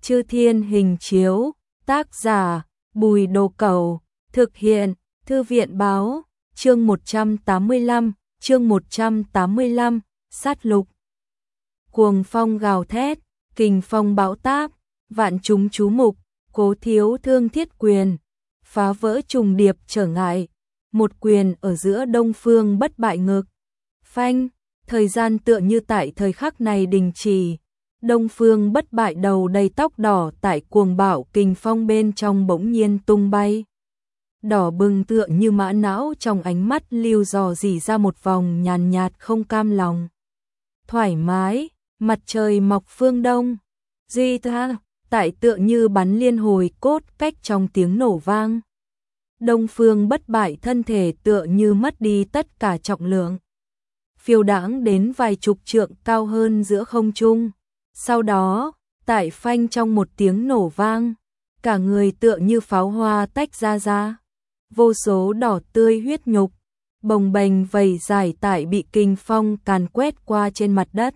Chư Thiên Hình Chiếu, tác giả Bùi Đồ Cẩu, thực hiện Thư viện Báo, chương 185, sát lục. Cuồng phong gào thét, kình phong bão táp, vạn chúng chú mục, Cố Thiếu Thương thiết quyền, phá vỡ trùng điệp trở ngại, một quyền ở giữa Đông Phương Bất Bại ngực. Phanh, thời gian tựa như tại thời khắc này đình chỉ. Đông Phương Bất Bại đầu đầy tóc đỏ tại cuồng bạo kình phong bên trong bỗng nhiên tung bay. Đỏ bừng tựa như mã não, trong ánh mắt lưu dò dỉ ra một vòng nhàn nhạt không cam lòng. Thoải mái, mặt trời mọc phương đông. Duy tha, tại tựa như bắn liên hồi cốt cách trong tiếng nổ vang. Đông Phương Bất Bại thân thể tựa như mất đi tất cả trọng lượng, phiêu đãng đến vài chục trượng cao hơn giữa không trung. Sau đó, tại phanh trong một tiếng nổ vang, cả người tựa như pháo hoa tách ra. Vô số đỏ tươi huyết nhục, bồng bềnh vẩy dài tại bị kình phong càn quét qua trên mặt đất.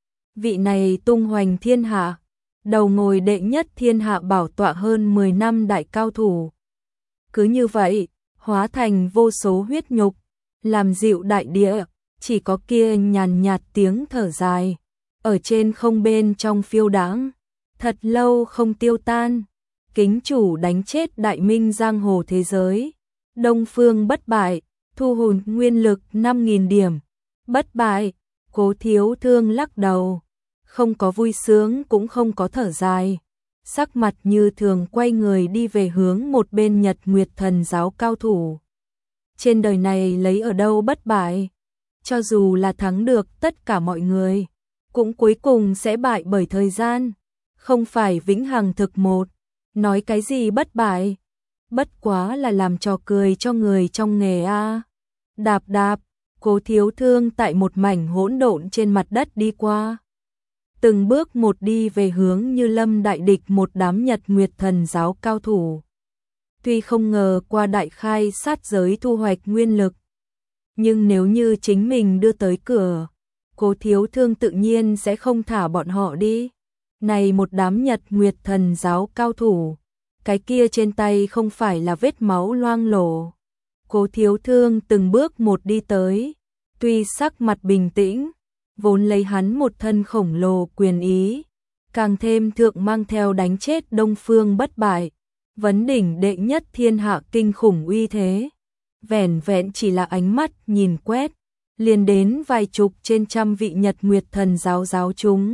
Vị này tung hoành thiên hạ, đầu ngồi đệ nhất thiên hạ bảo tọa hơn 10 năm đại cao thủ. Cứ như vậy, hóa thành vô số huyết nhục, làm dịu đại địa, chỉ có kia nhàn nhạt tiếng thở dài, ở trên không bên trong phiêu đãng, thật lâu không tiêu tan. Kính chủ đánh chết đại minh giang hồ thế giới. Đông Phương Bất Bại, thu hồi nguyên lực 5.000 điểm. Bất bại, Cố Thiếu Thương lắc đầu, không có vui sướng cũng không có thở dài. Sắc mặt như thường quay người đi về hướng một bên Nhật Nguyệt Thần giáo cao thủ. Trên đời này lấy ở đâu bất bại? Cho dù là thắng được tất cả mọi người, cũng cuối cùng sẽ bại bởi thời gian, không phải vĩnh hằng thực một. Nói cái gì bất bại? Bất quá là làm trò cười cho người trong nghề a. Đạp đạp, Cố Thiếu Thương tại một mảnh hỗn độn trên mặt đất đi qua. Từng bước một đi về hướng Như Lâm đại địch một đám Nhật Nguyệt Thần giáo cao thủ. Tuy không ngờ qua đại khai sát giới thu hoạch nguyên lực, nhưng nếu như chính mình đưa tới cửa, Cố Thiếu Thương tự nhiên sẽ không thả bọn họ đi. Này một đám Nhật Nguyệt Thần giáo cao thủ, cái kia trên tay không phải là vết máu loang lổ. Cố Thiếu Thương từng bước một đi tới, tuy sắc mặt bình tĩnh, vốn lấy hắn một thân khổng lồ quyền ý, càng thêm thượng mang theo đánh chết Đông Phương Bất Bại, vấn đỉnh đệ nhất thiên hạ kinh khủng uy thế. Vẻn vẹn chỉ là ánh mắt nhìn quét, liền đến vài chục trên trăm vị Nhật Nguyệt Thần giáo giáo chúng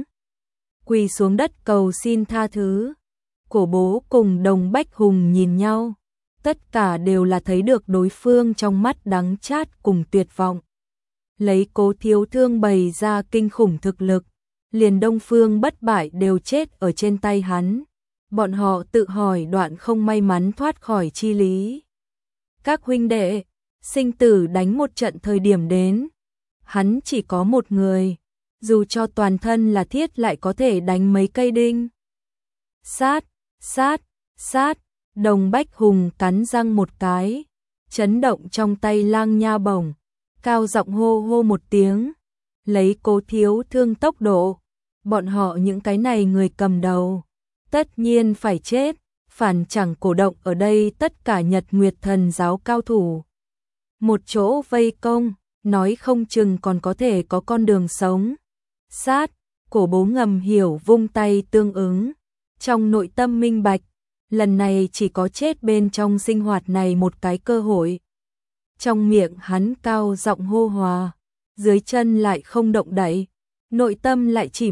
quỳ xuống đất cầu xin tha thứ. Cổ Bố cùng Đồng Bách Hùng nhìn nhau, tất cả đều là thấy được đối phương trong mắt đắng chát cùng tuyệt vọng. Lấy Cố Thiếu Thương bày ra kinh khủng thực lực, liền Đông Phương Bất Bại đều chết ở trên tay hắn. Bọn họ tự hỏi đoạn không may mắn thoát khỏi chi lý. Các huynh đệ, sinh tử đánh một trận thời điểm đến, hắn chỉ có một người, dù cho toàn thân là thiết lại có thể đánh mấy cây đinh. Sát, sát, sát, Đồng Bách Hùng cắn răng một cái, chấn động trong tay lang nha bổng, cao giọng hô hô một tiếng, lấy Cố Thiếu Thương tốc độ, bọn họ những cái này người cầm đầu, tất nhiên phải chết, phản chẳng cổ động ở đây tất cả Nhật Nguyệt Thần giáo cao thủ. Một chỗ vây công, nói không chừng còn có thể có con đường sống. Sát, Cổ Bố ngầm hiểu vung tay tương ứng, trong nội tâm minh bạch, lần này chỉ có chết bên trong sinh hoạt này một cái cơ hội. Trong miệng hắn cao giọng hô hòa, dưới chân lại không động đậy, nội tâm lại chỉ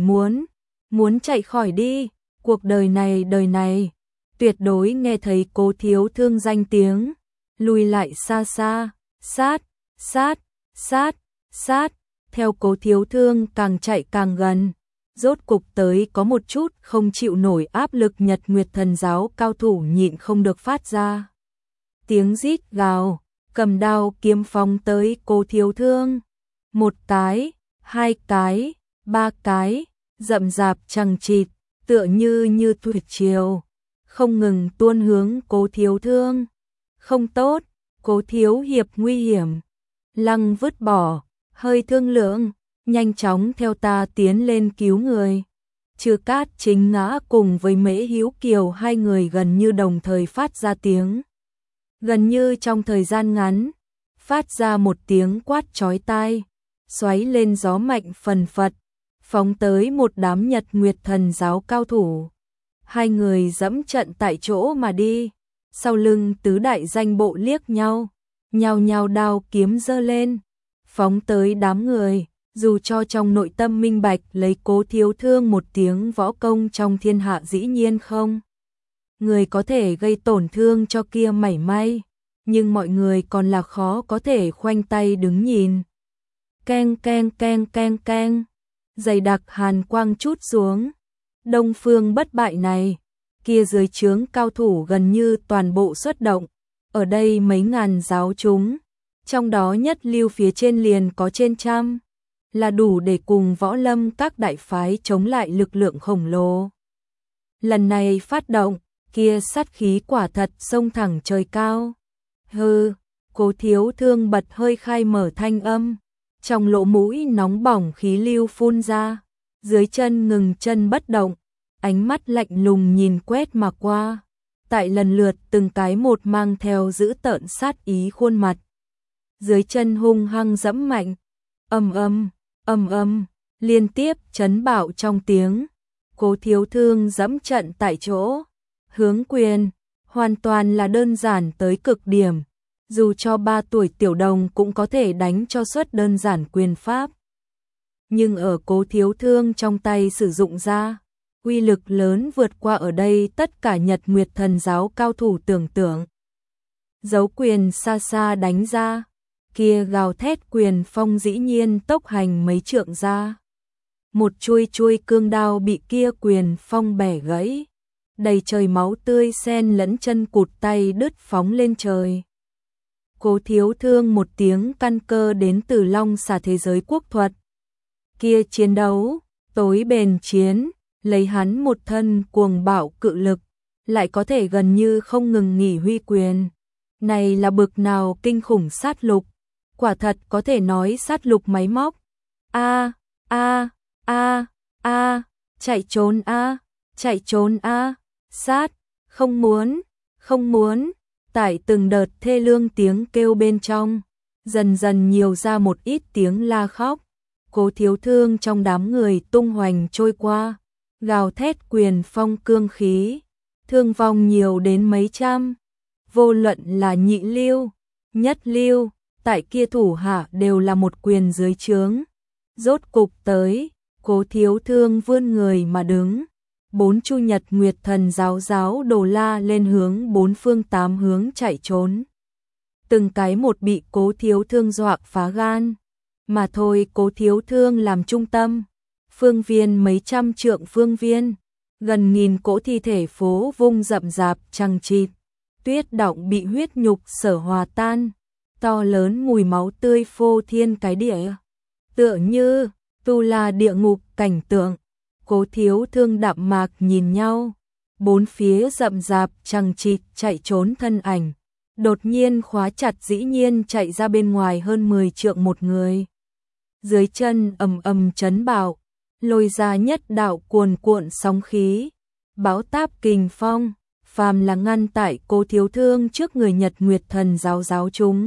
muốn chạy khỏi đi. Cuộc đời này, tuyệt đối nghe thấy Cố Thiếu Thương danh tiếng, lùi lại xa xa, sát, sát, sát, sát, theo Cố Thiếu Thương càng chạy càng gần, rốt cục tới có một chút không chịu nổi áp lực. Nhật Nguyệt Thần giáo cao thủ nhịn không được phát ra tiếng rít gào, cầm đao kiếm phóng tới Cố Thiếu Thương. Một cái, hai cái, ba cái, rậm rạp chằng chịt, tựa như thủy triều, không ngừng tuôn hướng Cố Thiếu Thương. Không tốt, Cố thiếu hiệp nguy hiểm. Lăng vứt bỏ, hơi thương lượng, nhanh chóng theo ta tiến lên cứu người. Trừ Cát Chính Ngã cùng với Mễ Hữu Kiều hai người gần như đồng thời phát ra tiếng. Gần như trong thời gian ngắn, phát ra một tiếng quát chói tai, xoáy lên gió mạnh phần phật, phóng tới một đám Nhật Nguyệt Thần giáo cao thủ. Hai người dẫm trận tại chỗ mà đi, sau lưng tứ đại danh bộ liếc nhau, nhao nhao đao kiếm giơ lên, phóng tới đám người, dù cho trong nội tâm minh bạch lấy Cố Thiếu Thương một tiếng võ công trong thiên hạ dĩ nhiên không. Người có thể gây tổn thương cho kia mảy may, nhưng mọi người còn là khó có thể khoanh tay đứng nhìn. Keng keng keng keng keng, dày đặc hàn quang chút xuống. Đông Phương Bất Bại này, kia dưới trướng cao thủ gần như toàn bộ xuất động, ở đây mấy ngàn giáo chúng, trong đó nhất lưu phía trên liền có trên trăm, là đủ để cùng võ lâm các đại phái chống lại lực lượng khổng lồ. Lần này phát động, kia sát khí quả thật xông thẳng trời cao. Hừ, Cố Thiếu Thương bật hơi khai mở thanh âm, trong lỗ mũi nóng bỏng khí lưu phun ra, dưới chân ngừng chân bất động, ánh mắt lạnh lùng nhìn quét mà qua, tại lần lượt từng cái một mang theo dữ tợn sát ý khuôn mặt. Dưới chân hung hăng dẫm mạnh, ầm ầm, liên tiếp chấn bạo trong tiếng. Cố Thiếu Thương dẫm trận tại chỗ, hướng quyền, hoàn toàn là đơn giản tới cực điểm, dù cho 3 tuổi tiểu đồng cũng có thể đánh cho xuất đơn giản quyền pháp. Nhưng ở Cố Thiếu Thương trong tay sử dụng ra, uy lực lớn vượt qua ở đây tất cả Nhật Nguyệt Thần giáo cao thủ tưởng tượng. Dấu quyền xa xa đánh ra, kia gào thét quyền phong dĩ nhiên tốc hành mấy trượng ra. Một chuôi cương đao bị kia quyền phong bẻ gãy, đầy trời máu tươi xen lẫn chân cụt tay đứt phóng lên trời. Cố Thiếu Thương một tiếng căn cơ đến từ Long Xà thế giới quốc thuật. Kia chiến đấu, tối bền chiến, lấy hắn một thân cuồng bạo cự lực, lại có thể gần như không ngừng nghỉ huy quyền. Này là bực nào kinh khủng sát lục, quả thật có thể nói sát lục máy móc. Chạy trốn chạy trốn sát, không muốn, tại từng đợt thê lương tiếng kêu bên trong, dần dần nhiều ra một ít tiếng la khóc. Cố Thiếu Thương trong đám người tung hoành trôi qua, gào thét quyền phong cương khí, thương vong nhiều đến mấy trăm, vô luận là nhị lưu, nhất lưu, tại kia thủ hạ đều là một quyền dưới trướng. Rốt cục tới, Cố Thiếu Thương vươn người mà đứng, 4 chu Nhật Nguyệt Thần giáo đồ la lên hướng 4 phương 8 hướng chạy trốn. Từng cái một bị Cố Thiếu Thương dọa phá gan, mà thôi. Cố Thiếu Thương làm trung tâm, phương viên mấy trăm trượng phương viên, gần nghìn cỗ thi thể phố vung rậm rạp chằng chịt, tuyết động bị huyết nhục sở hòa tan, to lớn mùi máu tươi phô thiên cái địa, tựa như tu la địa ngục cảnh tượng. Cố Thiếu Thương đạm mạc nhìn nhau, bốn phía rậm rạp chằng chịt chạy trốn thân ảnh, đột nhiên khóa chặt dĩ nhiên chạy ra bên ngoài hơn 10 trượng một người. Dưới chân ầm ầm chấn bạo, lôi ra nhất đạo cuồn cuộn sóng khí, bão táp kình phong, phàm là ngăn tại Cố Thiếu Thương trước người Nhật Nguyệt Thần giáo chúng,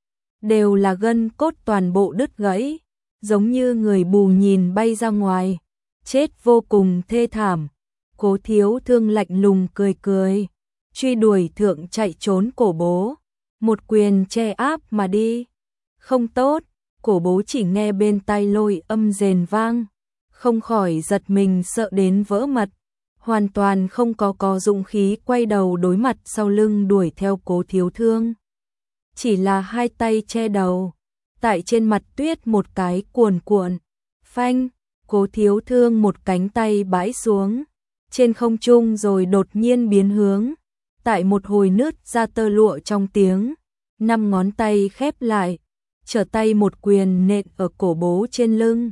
đều là gân cốt toàn bộ đứt gãy, giống như người bù nhìn bay ra ngoài, chết vô cùng thê thảm. Cố Thiếu Thương lạnh lùng cười, truy đuổi thượng chạy trốn Cổ Bố, một quyền che áp mà đi. Không tốt, Cổ Bố chỉ nghe bên tai lôi âm rền vang, không khỏi giật mình sợ đến vỡ mật, hoàn toàn không có dũng khí quay đầu đối mặt sau lưng đuổi theo Cố Thiếu Thương. Chỉ là hai tay che đầu, tại trên mặt tuyết một cái cuồn cuộn, phanh, Cố Thiếu Thương một cánh tay bãi xuống, trên không trung rồi đột nhiên biến hướng, tại một hồi nứt ra tơ lụa trong tiếng, 5 ngón tay khép lại, trở tay một quyền nện ở Cổ Bố trên lưng.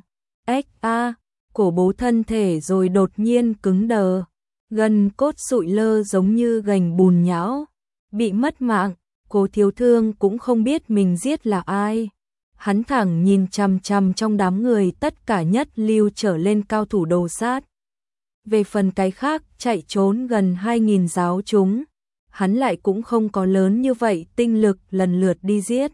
Cổ Bố thân thể rồi đột nhiên cứng đờ, gần cốt sụi lơ giống như gành bùn nhão, bị mất mạng. Cố Thiếu Thương cũng không biết mình giết là ai. Hắn thẳng nhìn chằm chằm trong đám người tất cả nhất lưu trở lên cao thủ đồ sát. Về phần cái khác chạy trốn gần 2.000 giáo chúng, hắn lại cũng không có lớn như vậy tinh lực lần lượt đi giết.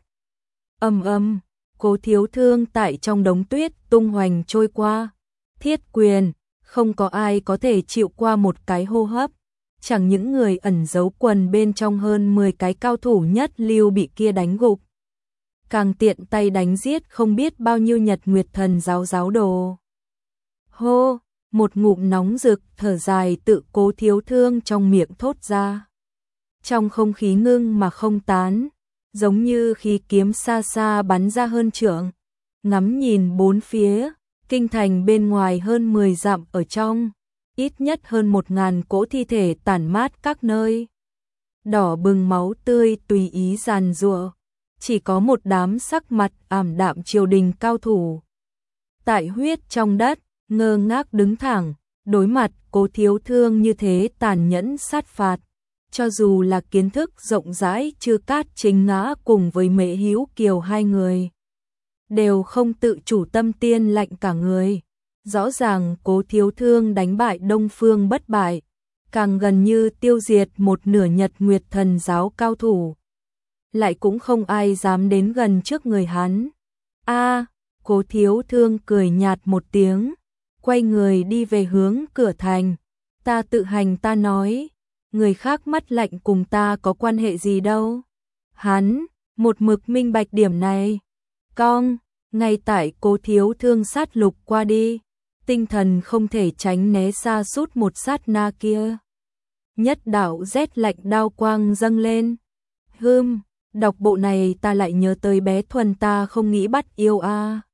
Cố Thiếu Thương tại trong đống tuyết tung hoành trôi qua, thiết quyền, không có ai có thể chịu qua một cái hô hấp. Chẳng những người ẩn giấu quần bên trong hơn 10 cái cao thủ nhất lưu bị kia đánh gục, càng tiện tay đánh giết không biết bao nhiêu Nhật Nguyệt Thần giáo đồ. Hô, một ngụm nóng rực thở dài tự Cố Thiếu Thương trong miệng thốt ra. Trong không khí ngưng mà không tán, giống như khí kiếm xa xa bắn ra hơn trượng. Ngắm nhìn bốn phía, kinh thành bên ngoài hơn 10 dặm ở trong, ít nhất hơn 1.000 cỗ thi thể tản mát các nơi. Đỏ bừng máu tươi tùy ý giàn giụa, chỉ có một đám sắc mặt ảm đạm triều đình cao thủ. Tại huyết trong đất, ngơ ngác đứng thẳng, đối mặt Cố Thiếu Thương như thế tàn nhẫn sát phạt. Cho dù là kiến thức rộng rãi Chư Cát Chính Ngã cùng với Mễ Hữu Kiều hai người, đều không tự chủ tâm tiên lạnh cả người. Rõ ràng Cố Thiếu Thương đánh bại Đông Phương Bất Bại, càng gần như tiêu diệt một nửa Nhật Nguyệt Thần giáo cao thủ. Lại cũng không ai dám đến gần trước người hắn. Cố Thiếu Thương cười nhạt một tiếng, quay người đi về hướng cửa thành. Ta tự hành ta nói, người khác mắt lạnh cùng ta có quan hệ gì đâu. Hắn, một mực minh bạch điểm này. Ngay tại Cố Thiếu Thương sát lục qua đi, tinh thần không thể tránh né xa sút một sát na kia. Nhất đạo rét lạnh đao quang dâng lên. Đọc bộ này ta lại nhớ tới bé Thuần ta không nghĩ bắt yêu a.